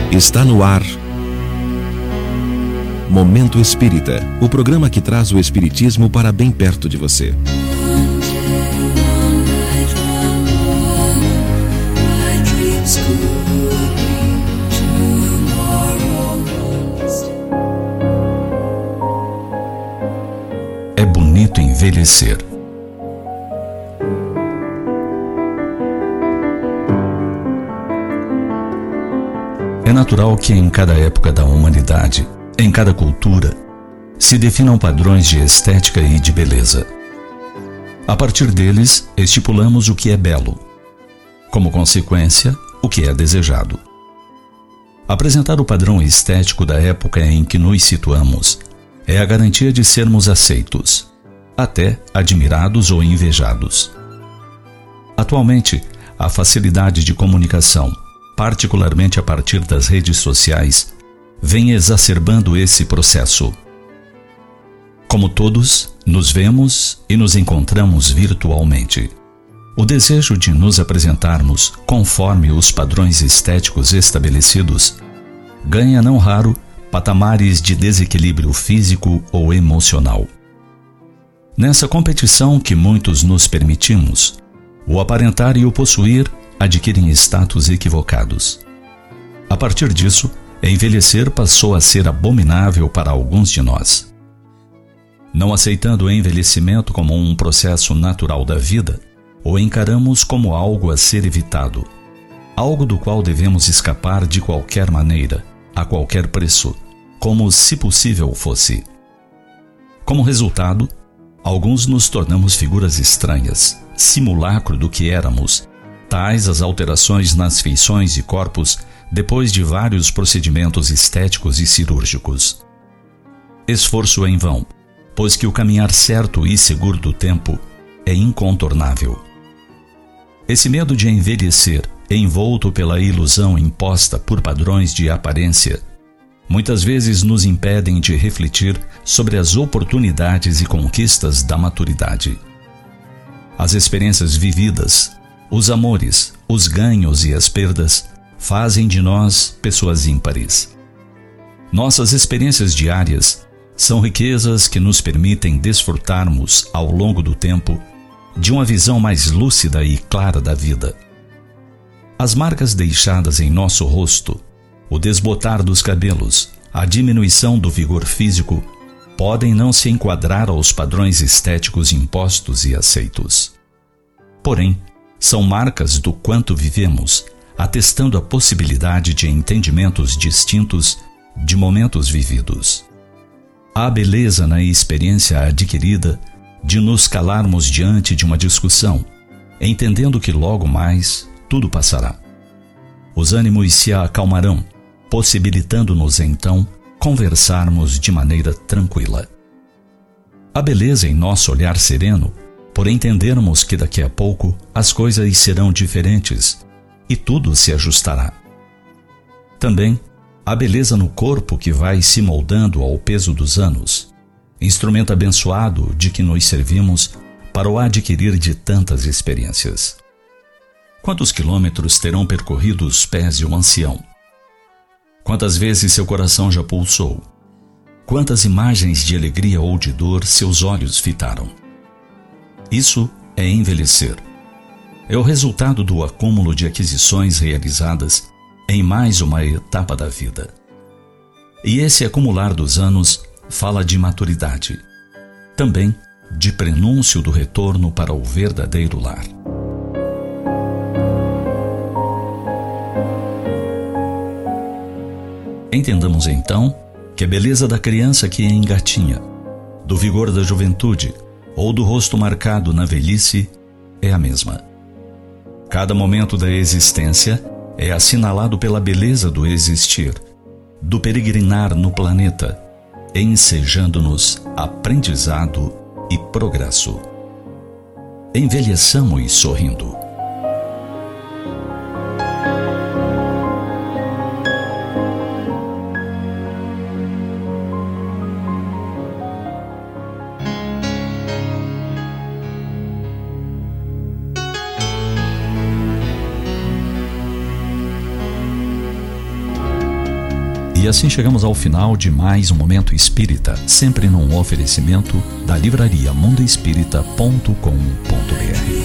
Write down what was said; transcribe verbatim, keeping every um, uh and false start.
Está no ar Momento Espírita, o programa que traz o espiritismo para bem perto de você. É bonito envelhecer. É natural que em cada época da humanidade, em cada cultura, se definam padrões de estética e de beleza. A partir deles, estipulamos o que é belo. Como consequência, o que é desejado. Apresentar o padrão estético da época em que nos situamos é a garantia de sermos aceitos, até admirados ou invejados. Atualmente, a facilidade de comunicação, particularmente a partir das redes sociais, vem exacerbando esse processo. Como todos, nos vemos e nos encontramos virtualmente. O desejo de nos apresentarmos conforme os padrões estéticos estabelecidos ganha não raro patamares de desequilíbrio físico ou emocional. Nessa competição que muitos nos permitimos, o aparentar e o possuir adquirem status equivocados. A partir disso, envelhecer passou a ser abominável para alguns de nós. Não aceitando o envelhecimento como um processo natural da vida, o encaramos como algo a ser evitado, algo do qual devemos escapar de qualquer maneira, a qualquer preço, como se possível fosse. Como resultado, alguns nos tornamos figuras estranhas, simulacro do que éramos, tais as alterações nas feições e corpos depois de vários procedimentos estéticos e cirúrgicos. Esforço em vão, pois que o caminhar certo e seguro do tempo é incontornável. Esse medo de envelhecer, envolto pela ilusão imposta por padrões de aparência, muitas vezes nos impedem de refletir sobre as oportunidades e conquistas da maturidade. As experiências vividas, os amores, os ganhos e as perdas fazem de nós pessoas ímpares. Nossas experiências diárias são riquezas que nos permitem desfrutarmos, ao longo do tempo, de uma visão mais lúcida e clara da vida. As marcas deixadas em nosso rosto, o desbotar dos cabelos, a diminuição do vigor físico, podem não se enquadrar aos padrões estéticos impostos e aceitos. Porém, são marcas do quanto vivemos, atestando a possibilidade de entendimentos distintos de momentos vividos. Há beleza na experiência adquirida de nos calarmos diante de uma discussão, entendendo que logo mais tudo passará. Os ânimos se acalmarão, possibilitando-nos então conversarmos de maneira tranquila. Há beleza em nosso olhar sereno, por entendermos que daqui a pouco as coisas serão diferentes e tudo se ajustará. Também há beleza no corpo que vai se moldando ao peso dos anos, instrumento abençoado de que nos servimos para o adquirir de tantas experiências. Quantos quilômetros terão percorrido os pés de um ancião? Quantas vezes seu coração já pulsou? Quantas imagens de alegria ou de dor seus olhos fitaram? Isso é envelhecer. É o resultado do acúmulo de aquisições realizadas em mais uma etapa da vida. E esse acumular dos anos fala de maturidade, também de prenúncio do retorno para o verdadeiro lar. Entendamos então que a beleza da criança que engatinha, do vigor da juventude ou do rosto marcado na velhice é a mesma. Cada momento da existência é assinalado pela beleza do existir, do peregrinar no planeta, ensejando-nos aprendizado e progresso. Envelheçamos sorrindo. E assim chegamos ao final de mais um Momento Espírita, sempre num oferecimento da livraria mundo espírita ponto com ponto br.